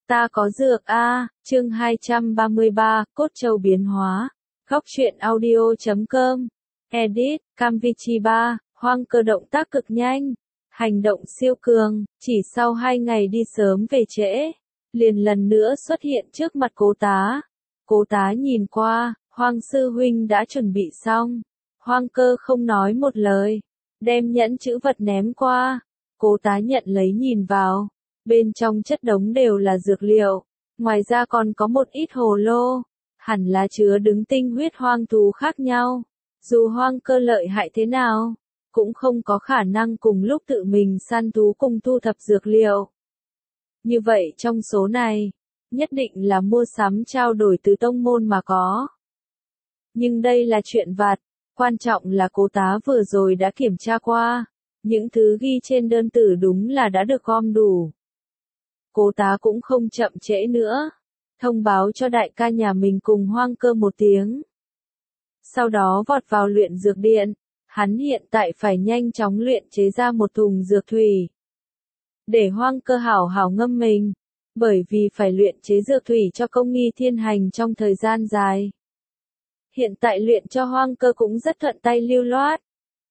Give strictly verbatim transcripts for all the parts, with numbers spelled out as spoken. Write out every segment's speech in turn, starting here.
Ta có dược a, chương hai trăm ba mươi ba, cốt trâu biến hóa. Góc truyện audio chấm com. Edit, Camvichiba, Hoang Cơ động tác cực nhanh, hành động siêu cường, chỉ sau hai ngày đi sớm về trễ, liền lần nữa xuất hiện trước mặt Cố Tá. Cố Tá nhìn qua, Hoang sư huynh đã chuẩn bị xong. Hoang Cơ không nói một lời, đem nhẫn chữ vật ném qua. Cố Tá nhận lấy nhìn vào, bên trong chất đống đều là dược liệu, ngoài ra còn có một ít hồ lô, hẳn là chứa đứng tinh huyết hoang thú khác nhau. Dù Hoang Cơ lợi hại thế nào, cũng không có khả năng cùng lúc tự mình săn thú cùng thu thập dược liệu. Như vậy trong số này, nhất định là mua sắm trao đổi từ tông môn mà có. Nhưng đây là chuyện vặt, quan trọng là Cố Tá vừa rồi đã kiểm tra qua, những thứ ghi trên đơn tử đúng là đã được gom đủ. Cố Tá cũng không chậm trễ nữa, thông báo cho đại ca nhà mình cùng Hoang Cơ một tiếng. Sau đó vọt vào luyện dược điện, hắn hiện tại phải nhanh chóng luyện chế ra một thùng dược thủy. Để Hoang Cơ hảo hảo ngâm mình, bởi vì phải luyện chế dược thủy cho công nghi thiên hành trong thời gian dài. Hiện tại luyện cho Hoang Cơ cũng rất thuận tay lưu loát.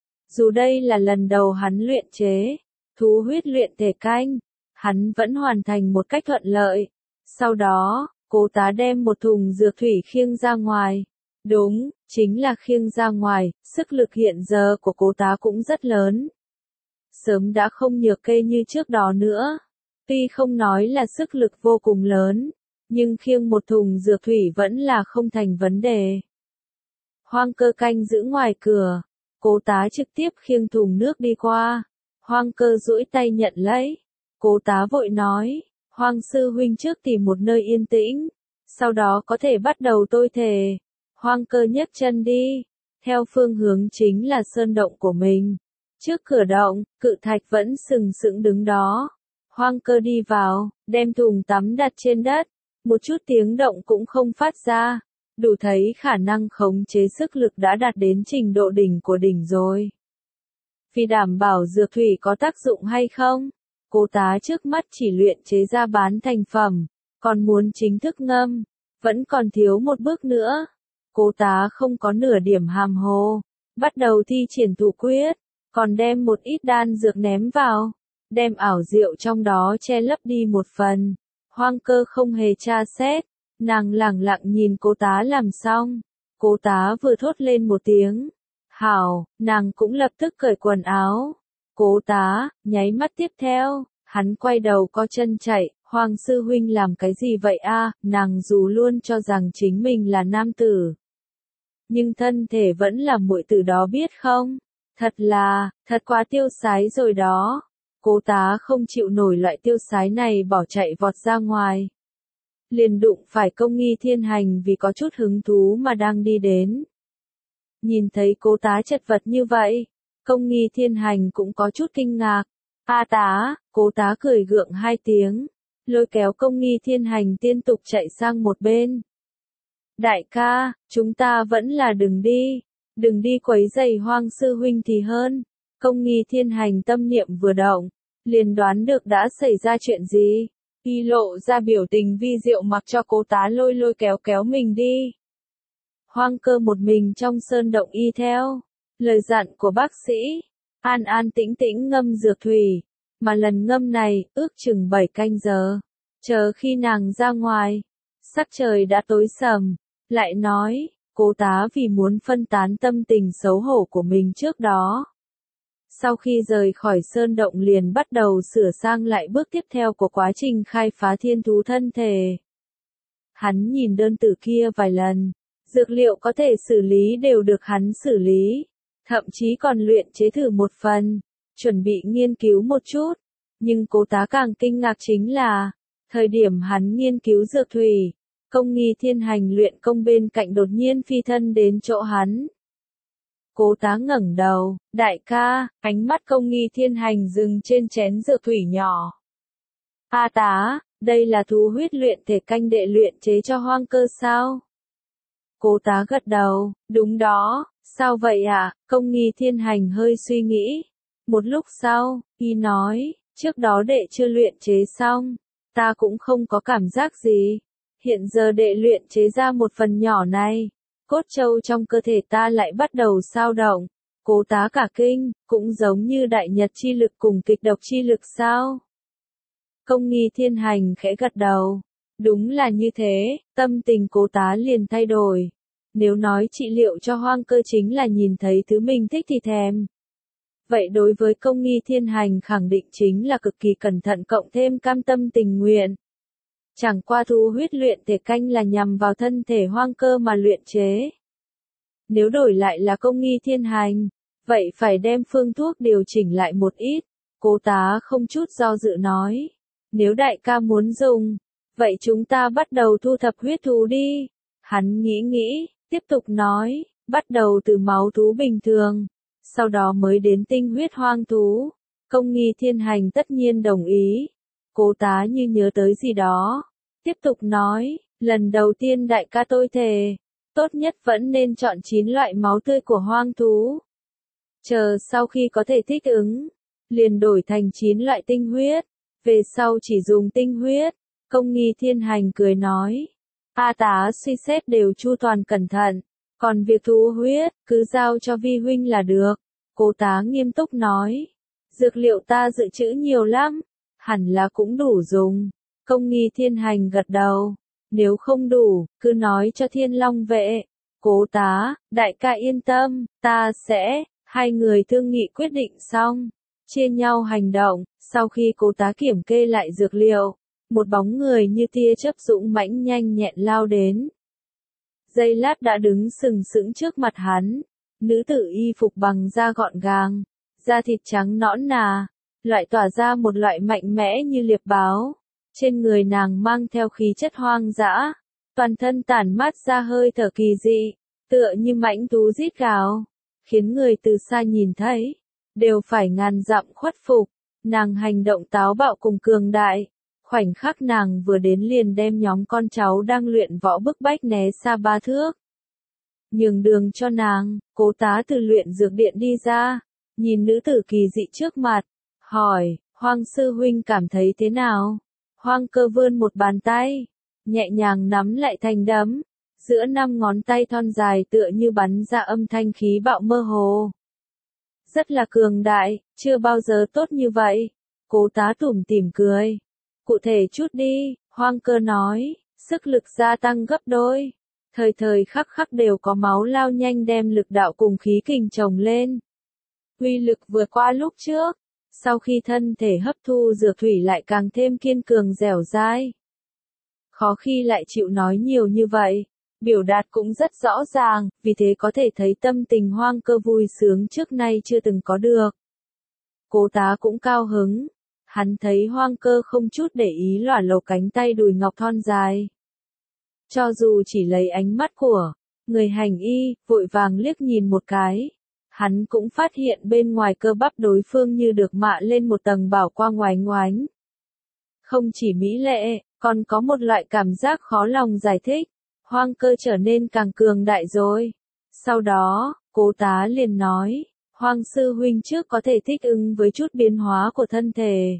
Dù đây là lần đầu hắn luyện chế thú huyết luyện thể canh, hắn vẫn hoàn thành một cách thuận lợi. Sau đó, Cố Tá đem một thùng dược thủy khiêng ra ngoài. Đúng, chính là khiêng ra ngoài, sức lực hiện giờ của Cố Tá cũng rất lớn. Sớm đã không nhược kê như trước đó nữa. Tuy không nói là sức lực vô cùng lớn, nhưng khiêng một thùng dược thủy vẫn là không thành vấn đề. Hoang Cơ canh giữ ngoài cửa, Cố Tá trực tiếp khiêng thùng nước đi qua. Hoang Cơ duỗi tay nhận lấy. Cố Tá vội nói, Hoang sư huynh trước tìm một nơi yên tĩnh, sau đó có thể bắt đầu tôi thề. Hoang Cơ nhấc chân đi, theo phương hướng chính là sơn động của mình. Trước cửa động, cự thạch vẫn sừng sững đứng đó. Hoang Cơ đi vào, đem thùng tắm đặt trên đất, một chút tiếng động cũng không phát ra, đủ thấy khả năng khống chế sức lực đã đạt đến trình độ đỉnh của đỉnh rồi. Vì đảm bảo dược thủy có tác dụng hay không, Cố Tá trước mắt chỉ luyện chế ra bán thành phẩm, còn muốn chính thức ngâm, vẫn còn thiếu một bước nữa. Cố Tá không có nửa điểm hàm hồ, bắt đầu thi triển thủ quyết, còn đem một ít đan dược ném vào, đem ảo diệu trong đó che lấp đi một phần. Hoang Cơ không hề tra xét, nàng lẳng lặng nhìn Cố Tá làm xong. Cố Tá vừa thốt lên một tiếng hảo, nàng cũng lập tức cởi quần áo. Cố Tá, nháy mắt tiếp theo, hắn quay đầu co chân chạy. Hoàng sư huynh làm cái gì vậy a? Nàng dù luôn cho rằng chính mình là nam tử, nhưng thân thể vẫn là muội tử đó biết không? Thật là, thật quá tiêu sái rồi đó. Cố Tá không chịu nổi loại tiêu sái này bỏ chạy vọt ra ngoài. Liền đụng phải công nghi thiên hành vì có chút hứng thú mà đang đi đến. Nhìn thấy Cố Tá chật vật như vậy, công nghi thiên hành cũng có chút kinh ngạc. A Tá, Cố Tá cười gượng hai tiếng, lôi kéo công nghi thiên hành tiếp tục chạy sang một bên. Đại ca, chúng ta vẫn là đừng đi, đừng đi quấy rầy Hoang sư huynh thì hơn. Công nghi thiên hành tâm niệm vừa động, liền đoán được đã xảy ra chuyện gì. Y lộ ra biểu tình vi diệu mặc cho Cố Tá lôi lôi kéo kéo mình đi. Hoang Cơ một mình trong sơn động y theo lời dặn của bác sĩ, an an tĩnh tĩnh ngâm dược thủy, mà lần ngâm này ước chừng bảy canh giờ. Chờ khi nàng ra ngoài, sắc trời đã tối sầm, lại nói, Cố Tá vì muốn phân tán tâm tình xấu hổ của mình trước đó. Sau khi rời khỏi sơn động liền bắt đầu sửa sang lại bước tiếp theo của quá trình khai phá thiên thú thân thể. Hắn nhìn đơn tử kia vài lần, dược liệu có thể xử lý đều được hắn xử lý, thậm chí còn luyện chế thử một phần, chuẩn bị nghiên cứu một chút. Nhưng Cố Tá càng kinh ngạc chính là, thời điểm hắn nghiên cứu dược thủy, công nghi thiên hành luyện công bên cạnh đột nhiên phi thân đến chỗ hắn. Cố Tá ngẩng đầu, đại ca, ánh mắt công nghi thiên hành dừng trên chén dược thủy nhỏ. A Tá, đây là thú huyết luyện thể canh đệ luyện chế cho Hoang Cơ sao? Cố Tá gật đầu, đúng đó, sao vậy ạ? À? Công nghi thiên hành hơi suy nghĩ. Một lúc sau, y nói, trước đó đệ chưa luyện chế xong, ta cũng không có cảm giác gì. Hiện giờ đệ luyện chế ra một phần nhỏ này, cốt châu trong cơ thể ta lại bắt đầu sao động. Cố Tá cả kinh, cũng giống như đại nhật chi lực cùng kịch độc chi lực sao? Công Nghi Thiên Hành khẽ gật đầu. Đúng là như thế, tâm tình Cố Tá liền thay đổi. Nếu nói trị liệu cho Hoang Cơ chính là nhìn thấy thứ mình thích thì thèm. Vậy đối với Công Nghi Thiên Hành khẳng định chính là cực kỳ cẩn thận cộng thêm cam tâm tình nguyện. Chẳng qua thu huyết luyện thể canh là nhằm vào thân thể Hoang Cơ mà luyện chế. Nếu đổi lại là Công Nghi Thiên Hành, vậy phải đem phương thuốc điều chỉnh lại một ít. Cố Tá không chút do dự nói. Nếu đại ca muốn dùng, vậy chúng ta bắt đầu thu thập huyết thú đi. Hắn nghĩ nghĩ, tiếp tục nói, bắt đầu từ máu thú bình thường, sau đó mới đến tinh huyết hoang thú. Công Nghi Thiên Hành tất nhiên đồng ý. Cố Tá như nhớ tới gì đó, tiếp tục nói, lần đầu tiên đại ca tôi thề, tốt nhất vẫn nên chọn chín loại máu tươi của hoang thú. Chờ sau khi có thể thích ứng, liền đổi thành chín loại tinh huyết, về sau chỉ dùng tinh huyết. Công Nghi Thiên Hành cười nói, A Tá suy xét đều chu toàn cẩn thận, còn việc thú huyết, cứ giao cho vi huynh là được. Cố Tá nghiêm túc nói, dược liệu ta dự trữ nhiều lắm, hẳn là cũng đủ dùng. Công Nghi Thiên Hành gật đầu, nếu không đủ, cứ nói cho Thiên Long vệ. Cố Tá, đại ca yên tâm, ta sẽ. Hai người thương nghị quyết định xong, chia nhau hành động. Sau khi Cố Tá kiểm kê lại dược liệu, một bóng người như tia chớp dũng mãnh nhanh nhẹn lao đến. Giây lát đã đứng sừng sững trước mặt hắn. Nữ tử y phục bằng da gọn gàng, da thịt trắng nõn nà, loại tỏa ra một loại mạnh mẽ như liệp báo. Trên người nàng mang theo khí chất hoang dã, toàn thân tản mát ra hơi thở kỳ dị, tựa như mãnh thú rít gào, khiến người từ xa nhìn thấy, đều phải ngàn dặm khuất phục. Nàng hành động táo bạo cùng cường đại, khoảnh khắc nàng vừa đến liền đem nhóm con cháu đang luyện võ bức bách né xa ba thước. Nhường đường cho nàng, Cố Tá từ luyện dược điện đi ra, nhìn nữ tử kỳ dị trước mặt, hỏi, Hoang sư huynh cảm thấy thế nào? Hoang Cơ vươn một bàn tay, nhẹ nhàng nắm lại thành đấm, giữa năm ngón tay thon dài tựa như bắn ra âm thanh khí bạo mơ hồ. Rất là cường đại, chưa bao giờ tốt như vậy. Cố Tá tủm tỉm cười. Cụ thể chút đi, Hoang Cơ nói, sức lực gia tăng gấp đôi. Thời thời khắc khắc đều có máu lao nhanh đem lực đạo cùng khí kình chồng lên. Uy lực vượt qua lúc trước, sau khi thân thể hấp thu dược thủy lại càng thêm kiên cường dẻo dai. Khó khi lại chịu nói nhiều như vậy, biểu đạt cũng rất rõ ràng, vì thế có thể thấy tâm tình Hoang Cơ vui sướng trước nay chưa từng có được. Cố Tá cũng cao hứng, hắn thấy Hoang Cơ không chút để ý lỏa lồ cánh tay đùi ngọc thon dài. Cho dù chỉ lấy ánh mắt của người hành y, vội vàng liếc nhìn một cái, hắn cũng phát hiện bên ngoài cơ bắp đối phương như được mạ lên một tầng bảo quang oánh oánh. Không chỉ mỹ lệ, còn có một loại cảm giác khó lòng giải thích. Hoang Cơ trở nên càng cường đại rồi. Sau đó, Cố Tá liền nói, Hoang sư huynh trước có thể thích ứng với chút biến hóa của thân thể.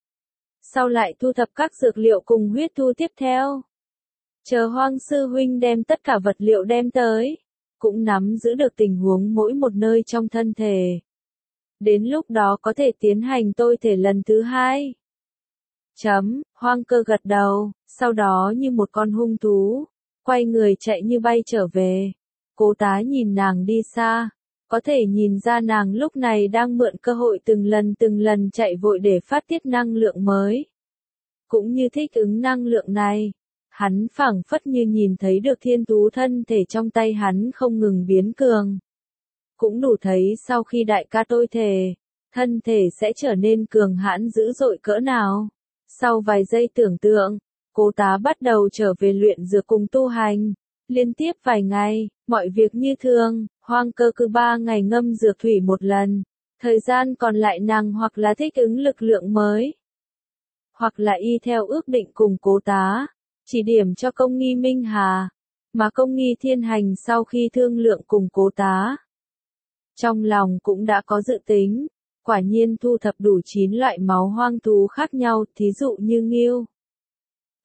Sau lại thu thập các dược liệu cùng huyết thu tiếp theo. Chờ Hoang sư huynh đem tất cả vật liệu đem tới, cũng nắm giữ được tình huống mỗi một nơi trong thân thể. Đến lúc đó có thể tiến hành tôi thể lần thứ hai. Chấm, Hoang Cơ gật đầu, sau đó như một con hung thú, quay người chạy như bay trở về. Cố Tá nhìn nàng đi xa, có thể nhìn ra nàng lúc này đang mượn cơ hội từng lần từng lần chạy vội để phát tiết năng lượng mới. Cũng như thích ứng năng lượng này, hắn phảng phất như nhìn thấy được thiên thú thân thể trong tay hắn không ngừng biến cường. Cũng đủ thấy sau khi đại ca tôi thề, thân thể sẽ trở nên cường hãn dữ dội cỡ nào. Sau vài giây tưởng tượng, Cố Tá bắt đầu trở về luyện dược cùng tu hành. Liên tiếp vài ngày, mọi việc như thường, Hoang Cơ cứ ba ngày ngâm dược thủy một lần. Thời gian còn lại nàng hoặc là thích ứng lực lượng mới, hoặc là y theo ước định cùng Cố Tá, chỉ điểm cho Công Nghi Minh Hà. Mà Công Nghi Thiên Hành sau khi thương lượng cùng Cố Tá, trong lòng cũng đã có dự tính. Quả nhiên thu thập đủ chín loại máu hoang thú khác nhau, thí dụ như nghêu,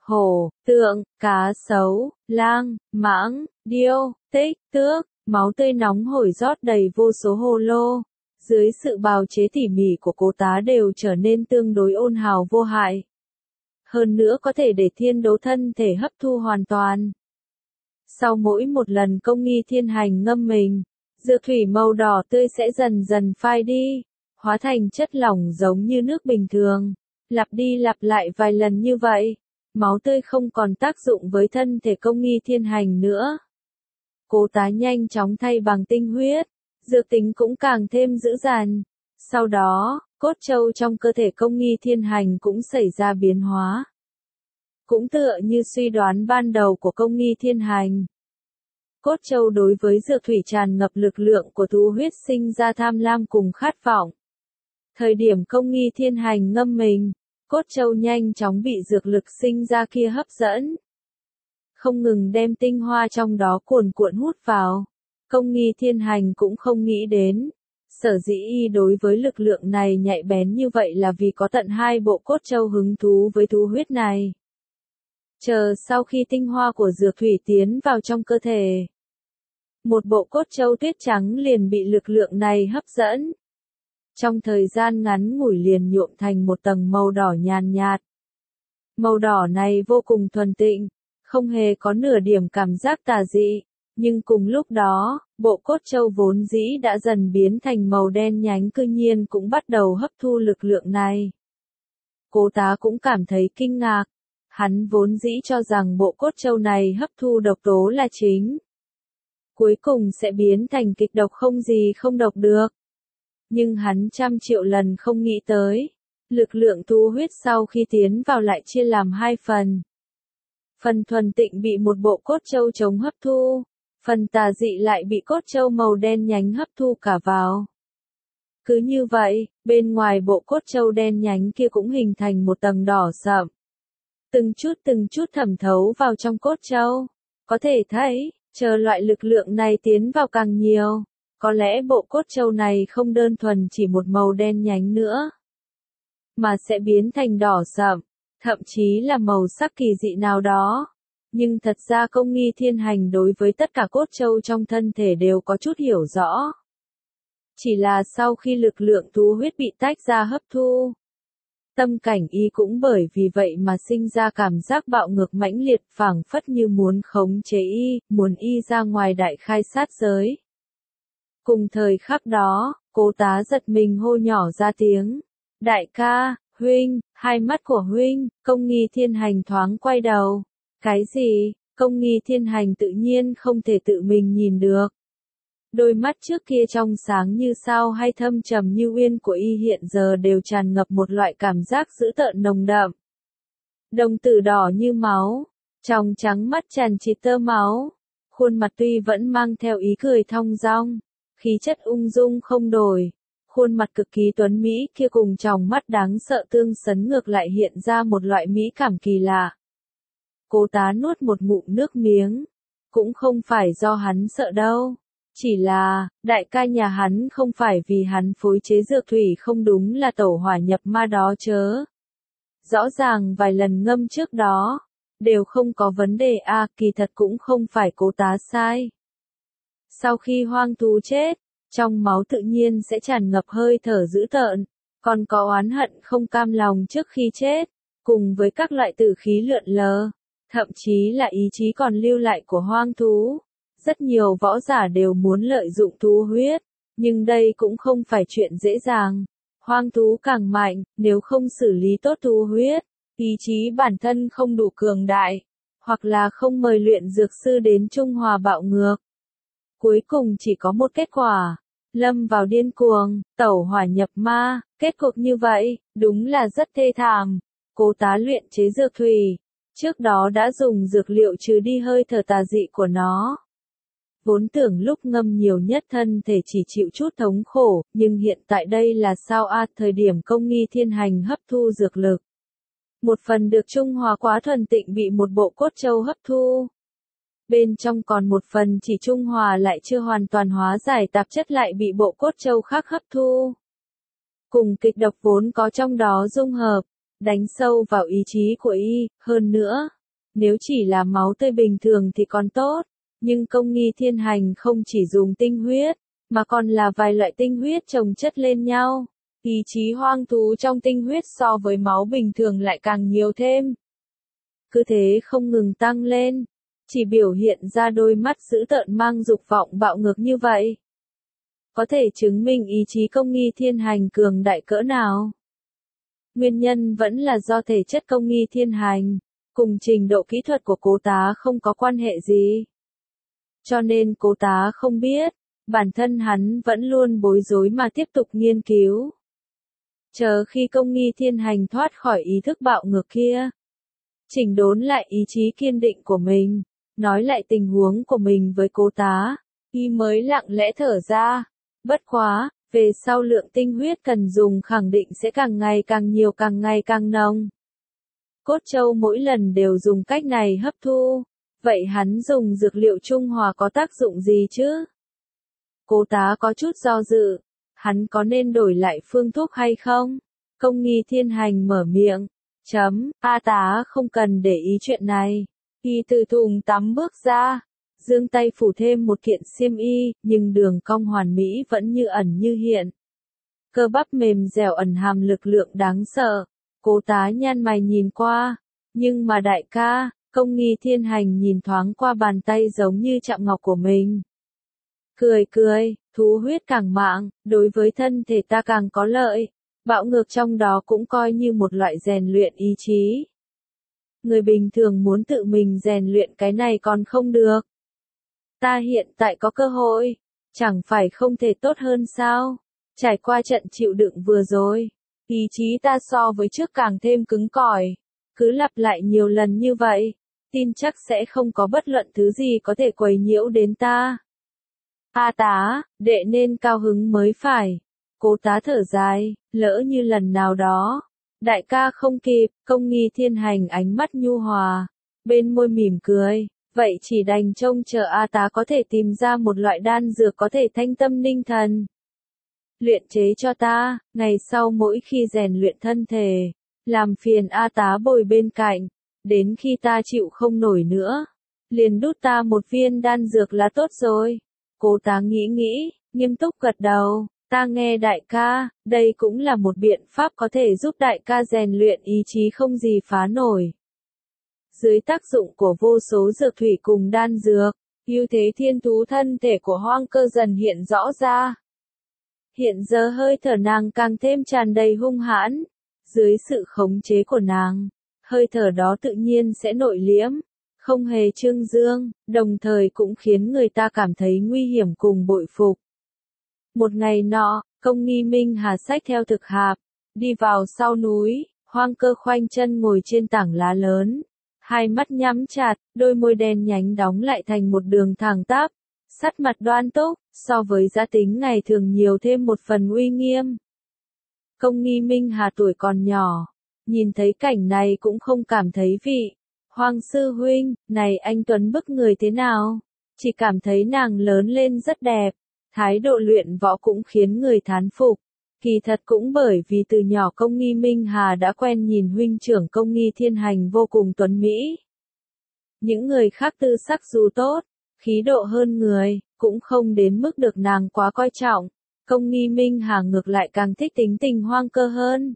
hổ, tượng, cá sấu, lang, mãng, điêu, tích, tước, máu tươi nóng hổi rót đầy vô số hồ lô. Dưới sự bào chế tỉ mỉ của cố tá đều trở nên tương đối ôn hào vô hại. Hơn nữa có thể để thiên đấu thân thể hấp thu hoàn toàn. Sau mỗi một lần công nghi thiên hành ngâm mình, dược thủy màu đỏ tươi sẽ dần dần phai đi, hóa thành chất lỏng giống như nước bình thường. Lặp đi lặp lại vài lần như vậy, máu tươi không còn tác dụng với thân thể công nghi thiên hành nữa. Cố tá nhanh chóng thay bằng tinh huyết, dược tính cũng càng thêm dữ dằn. Sau đó, cốt châu trong cơ thể công nghi thiên hành cũng xảy ra biến hóa. Cũng tựa như suy đoán ban đầu của công nghi thiên hành. Cốt châu đối với dược thủy tràn ngập lực lượng của thú huyết sinh ra tham lam cùng khát vọng. Thời điểm công nghi thiên hành ngâm mình, cốt châu nhanh chóng bị dược lực sinh ra kia hấp dẫn. Không ngừng đem tinh hoa trong đó cuồn cuộn hút vào. Công nghi thiên hành cũng không nghĩ đến. Sở dĩ y đối với lực lượng này nhạy bén như vậy là vì có tận hai bộ cốt châu hứng thú với thú huyết này. Chờ sau khi tinh hoa của dược thủy tiến vào trong cơ thể, một bộ cốt châu tuyết trắng liền bị lực lượng này hấp dẫn. Trong thời gian ngắn ngủi liền nhuộm thành một tầng màu đỏ nhàn nhạt. Màu đỏ này vô cùng thuần tịnh, không hề có nửa điểm cảm giác tà dị, nhưng cùng lúc đó, bộ cốt châu vốn dĩ đã dần biến thành màu đen nhánh cư nhiên cũng bắt đầu hấp thu lực lượng này. Cố tá cũng cảm thấy kinh ngạc, hắn vốn dĩ cho rằng bộ cốt châu này hấp thu độc tố là chính. Cuối cùng sẽ biến thành kịch độc không gì không độc được. Nhưng hắn trăm triệu lần không nghĩ tới, lực lượng thú huyết sau khi tiến vào lại chia làm hai phần. Phần thuần tịnh bị một bộ cốt châu chống hấp thu, phần tà dị lại bị cốt châu màu đen nhánh hấp thu cả vào. Cứ như vậy, bên ngoài bộ cốt châu đen nhánh kia cũng hình thành một tầng đỏ sậm. Từng chút từng chút thẩm thấu vào trong cốt châu. Có thể thấy, chờ loại lực lượng này tiến vào càng nhiều, có lẽ bộ cốt châu này không đơn thuần chỉ một màu đen nhánh nữa, mà sẽ biến thành đỏ sậm, thậm chí là màu sắc kỳ dị nào đó. Nhưng thật ra công nghi thiên hành đối với tất cả cốt châu trong thân thể đều có chút hiểu rõ. Chỉ là sau khi lực lượng thú huyết bị tách ra hấp thu, tâm cảnh y cũng bởi vì vậy mà sinh ra cảm giác bạo ngược mãnh liệt, phảng phất như muốn khống chế y, muốn y ra ngoài đại khai sát giới. Cùng thời khắc đó, cố tá giật mình hô nhỏ ra tiếng. Đại ca, huynh, hai mắt của huynh. Công nghi thiên hành thoáng quay đầu. Cái gì? Công nghi thiên hành tự nhiên không thể tự mình nhìn được. Đôi mắt trước kia trong sáng như sao hay thâm trầm như uyên của y hiện giờ đều tràn ngập một loại cảm giác dữ tợn nồng đậm. Đồng tử đỏ như máu, trong trắng mắt tràn trịt tơ máu, khuôn mặt tuy vẫn mang theo ý cười thong dong, khí chất ung dung không đổi, khuôn mặt cực kỳ tuấn mỹ kia cùng tròng mắt đáng sợ tương sấn ngược lại hiện ra một loại mỹ cảm kỳ lạ. Cố tá nuốt một ngụm nước miếng, cũng không phải do hắn sợ đâu. Chỉ là, đại ca nhà hắn không phải vì hắn phối chế dược thủy không đúng là tẩu hỏa nhập ma đó chớ. Rõ ràng vài lần ngâm trước đó, đều không có vấn đề a, à, kỳ thật cũng không phải cố tá sai. Sau khi hoang thú chết, trong máu tự nhiên sẽ tràn ngập hơi thở dữ tợn, còn có oán hận không cam lòng trước khi chết, cùng với các loại tử khí lượn lờ, thậm chí là ý chí còn lưu lại của hoang thú. Rất nhiều võ giả đều muốn lợi dụng thú huyết, nhưng đây cũng không phải chuyện dễ dàng. Hoang thú càng mạnh, nếu không xử lý tốt thú huyết, ý chí bản thân không đủ cường đại, hoặc là không mời luyện dược sư đến trung hòa bạo ngược. Cuối cùng chỉ có một kết quả, lâm vào điên cuồng, tẩu hỏa nhập ma, kết cục như vậy, đúng là rất thê thảm. Cố tá luyện chế dược thủy, trước đó đã dùng dược liệu trừ đi hơi thở tà dị của nó. Vốn tưởng lúc ngâm nhiều nhất thân thể chỉ chịu chút thống khổ, nhưng hiện tại đây là sao a, à, thời điểm công nghi thiên hành hấp thu dược lực. Một phần được trung hòa quá thuần tịnh bị một bộ cốt châu hấp thu. Bên trong còn một phần chỉ trung hòa lại chưa hoàn toàn hóa giải tạp chất lại bị bộ cốt châu khác hấp thu. Cùng kịch độc vốn có trong đó dung hợp, đánh sâu vào ý chí của y, hơn nữa, Nếu chỉ là máu tươi bình thường thì còn tốt, nhưng công nghi thiên hành không chỉ dùng tinh huyết, mà còn là vài loại tinh huyết chồng chất lên nhau. Ý chí hoang thú trong tinh huyết so với máu bình thường lại càng nhiều thêm. Cứ thế không ngừng tăng lên, chỉ biểu hiện ra đôi mắt dữ tợn mang dục vọng bạo ngược như vậy. Có thể chứng minh ý chí công nghi thiên hành cường đại cỡ nào. Nguyên nhân vẫn là do thể chất công nghi thiên hành, cùng trình độ kỹ thuật của cố tá không có quan hệ gì. Cho nên cố tá không biết, bản thân hắn vẫn luôn bối rối mà tiếp tục nghiên cứu. Chờ khi công nghi thiên hành thoát khỏi ý thức bạo ngược kia, chỉnh đốn lại ý chí kiên định của mình, nói lại tình huống của mình với cố tá, y mới lặng lẽ thở ra. Bất quá, về sau lượng tinh huyết cần dùng khẳng định sẽ càng ngày càng nhiều càng ngày càng nồng. Cốt châu mỗi lần đều dùng cách này hấp thu, vậy hắn dùng dược liệu trung hòa có tác dụng gì chứ? Cố tá có chút do dự, hắn có nên đổi lại phương thuốc hay không? Công nghi thiên hành mở miệng, chấm, A tá không cần để ý chuyện này. Y từ thùng tắm bước ra, giương tay phủ thêm một kiện xiêm y, nhưng đường cong hoàn mỹ vẫn như ẩn như hiện. Cơ bắp mềm dẻo ẩn hàm lực lượng đáng sợ. Cố tá nhăn mày nhìn qua, nhưng mà đại ca, công nghi thiên hành nhìn thoáng qua bàn tay giống như chạm ngọc của mình. Cười cười, thú huyết càng mạng, đối với thân thể ta càng có lợi, bạo ngược trong đó cũng coi như một loại rèn luyện ý chí. Người bình thường muốn tự mình rèn luyện cái này còn không được. Ta hiện tại có cơ hội, chẳng phải không thể tốt hơn sao? Trải qua trận chịu đựng vừa rồi, ý chí ta so với trước càng thêm cứng cỏi, cứ lặp lại nhiều lần như vậy, tin chắc sẽ không có bất luận thứ gì có thể quấy nhiễu đến ta. A tá, đệ nên cao hứng mới phải. Cố tá thở dài, lỡ như lần nào đó, đại ca không kịp, công nghi thiên hành ánh mắt nhu hòa, bên môi mỉm cười, vậy chỉ đành trông chờ A tá có thể tìm ra một loại đan dược có thể thanh tâm ninh thần. Luyện chế cho ta, ngày sau mỗi khi rèn luyện thân thể, làm phiền A tá bồi bên cạnh, đến khi ta chịu không nổi nữa, liền đút ta một viên đan dược là tốt rồi. Cố tá nghĩ nghĩ, nghiêm túc gật đầu, ta nghe đại ca, đây cũng là một biện pháp có thể giúp đại ca rèn luyện ý chí không gì phá nổi. Dưới tác dụng của vô số dược thủy cùng đan dược, ưu thế thiên thú thân thể của Hoang Cơ dần hiện rõ ra. Hiện giờ hơi thở nàng càng thêm tràn đầy hung hãn, dưới sự khống chế của nàng, hơi thở đó tự nhiên sẽ nội liễm, không hề trương dương, đồng thời cũng khiến người ta cảm thấy nguy hiểm cùng bội phục. Một ngày nọ, công nghi Minh Hà xách theo thực hạp, đi vào sau núi, Hoang Cơ khoanh chân ngồi trên tảng lá lớn, hai mắt nhắm chặt, đôi môi đen nhánh đóng lại thành một đường thẳng tắp, sắt mặt đoan túc, so với gia tính ngày thường nhiều thêm một phần uy nghiêm. Công nghi Minh Hà tuổi còn nhỏ, nhìn thấy cảnh này cũng không cảm thấy vị. Hoàng sư huynh, này anh Tuấn bức người thế nào? Chỉ cảm thấy nàng lớn lên rất đẹp, thái độ luyện võ cũng khiến người thán phục. Kỳ thật cũng bởi vì từ nhỏ công nghi Minh Hà đã quen nhìn huynh trưởng công nghi thiên hành vô cùng tuấn mỹ. Những người khác tư sắc dù tốt, khí độ hơn người, cũng không đến mức được nàng quá coi trọng. Công nghi Minh Hà ngược lại càng thích tính tình Hoang Cơ hơn.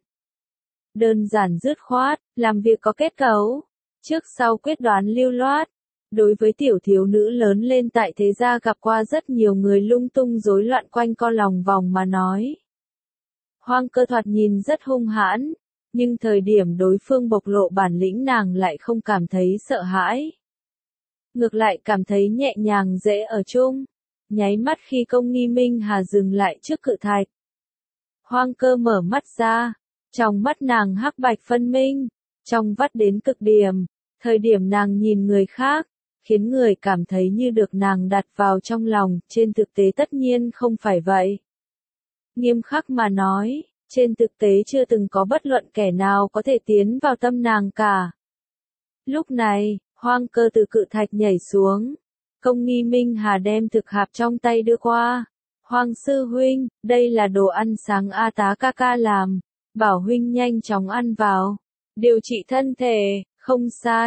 Đơn giản dứt khoát, làm việc có kết cấu, trước sau quyết đoán lưu loát. Đối với tiểu thiếu nữ lớn lên tại thế gia gặp qua rất nhiều người lung tung rối loạn quanh co lòng vòng mà nói. Hoang Cơ thoạt nhìn rất hung hãn, nhưng thời điểm đối phương bộc lộ bản lĩnh nàng lại không cảm thấy sợ hãi. Ngược lại cảm thấy nhẹ nhàng dễ ở chung. Nháy mắt khi công nghi Minh Hà dừng lại trước cự thạch. Hoang Cơ mở mắt ra, trong mắt nàng hắc bạch phân minh, trong vắt đến cực điểm, thời điểm nàng nhìn người khác, khiến người cảm thấy như được nàng đặt vào trong lòng, trên thực tế tất nhiên không phải vậy. Nghiêm khắc mà nói, trên thực tế chưa từng có bất luận kẻ nào có thể tiến vào tâm nàng cả. Lúc này, Hoang Cơ từ cự thạch nhảy xuống. Công nghi Minh Hà đem thực hạp trong tay đưa qua. Hoàng sư huynh, đây là đồ ăn sáng A tá ca ca làm. Bảo huynh nhanh chóng ăn vào. Điều trị thân thể, không sai.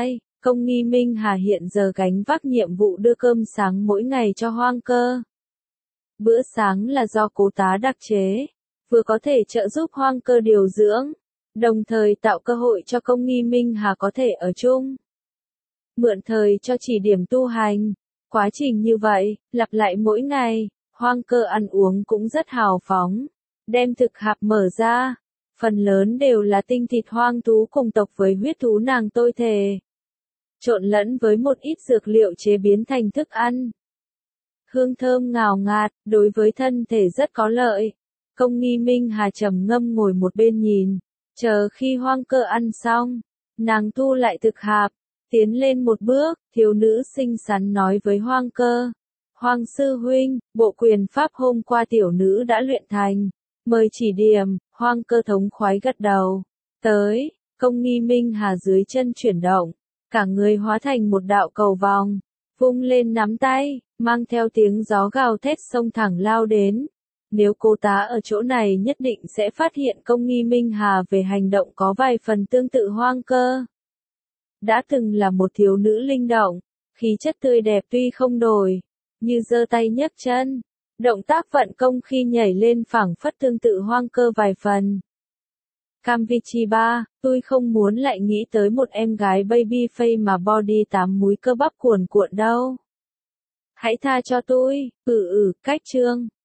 Công nghi Minh Hà hiện giờ gánh vác nhiệm vụ đưa cơm sáng mỗi ngày cho Hoang Cơ. Bữa sáng là do cố tá đặc chế, vừa có thể trợ giúp Hoang Cơ điều dưỡng, đồng thời tạo cơ hội cho Công nghi Minh Hà có thể ở chung. Mượn thời cho chỉ điểm tu hành. Quá trình như vậy, lặp lại mỗi ngày, Hoang Cơ ăn uống cũng rất hào phóng. Đem thực hạp mở ra, phần lớn đều là tinh thịt hoang thú cùng tộc với huyết thú nàng tôi thề. Trộn lẫn với một ít dược liệu chế biến thành thức ăn. Hương thơm ngào ngạt, đối với thân thể rất có lợi. Công nghi Minh Hà trầm ngâm ngồi một bên nhìn, chờ khi Hoang Cơ ăn xong, nàng thu lại thực hạp, tiến lên một bước, thiếu nữ xinh xắn nói với Hoang Cơ. Hoang sư huynh, bộ quyền pháp hôm qua tiểu nữ đã luyện thành, mời chỉ điểm. Hoang Cơ thống khoái gật đầu. Tới, Công nghi Minh Hà dưới chân chuyển động, cả người hóa thành một đạo cầu vòng, vung lên nắm tay, mang theo tiếng gió gào thét xông thẳng lao đến. Nếu cô tá ở chỗ này nhất định sẽ phát hiện Công nghi Minh Hà về hành động có vài phần tương tự Hoang Cơ. Đã từng là một thiếu nữ linh động, khí chất tươi đẹp tuy không đổi, như giơ tay nhấc chân, động tác vận công khi nhảy lên phảng phất tương tự Hoang Cơ vài phần. Kamvichiba, tôi không muốn lại nghĩ tới một em gái baby face mà body tám múi cơ bắp cuồn cuộn đâu. Hãy tha cho tôi, ừ ừ, cách chương.